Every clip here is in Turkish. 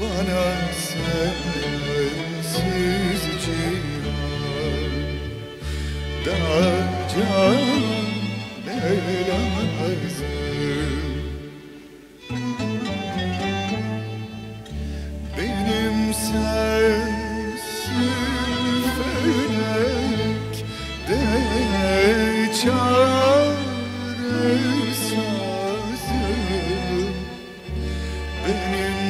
Bana sensiz cihan da can ne lazım. Benim sensiz felek de çare sazım. Benim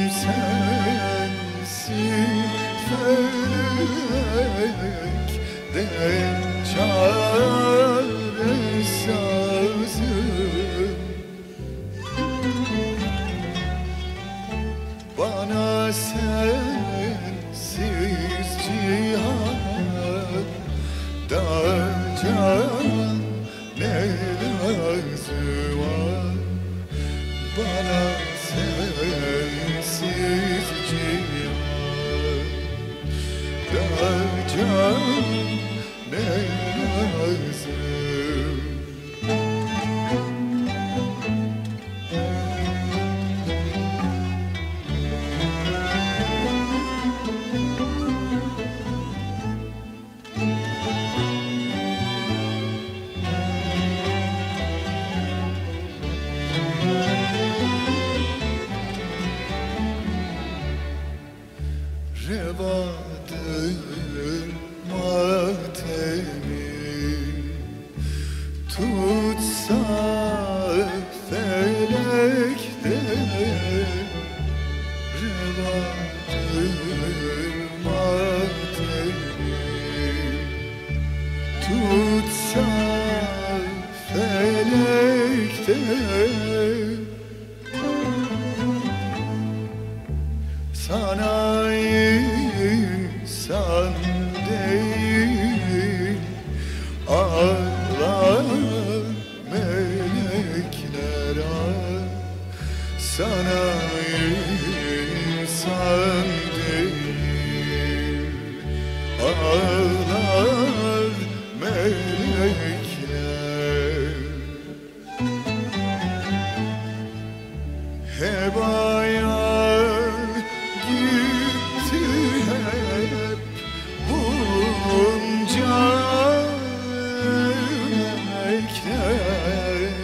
sensiz felek de çare sazım. Bana sensiz cihan da can ne lazım. Bana sensiz cihan da can ne lazım. Revadır matemin, tutsa felekte. Revadır matemin, tutsa felekte. Sana insan değil, Allah melekler ah. Sana insan değil, Allah melekler. Hebaya gitti hep bunca emekler.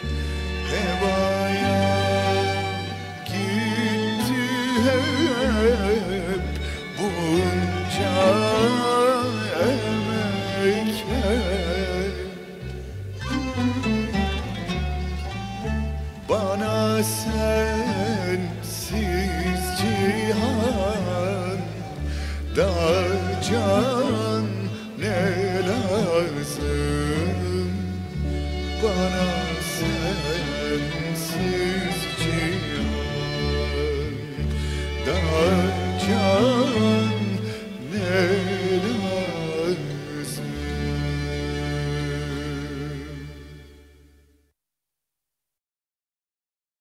Hebaya gitti hep bunca emekler. Bana sensiz cihan da can ne lazım. Bana sen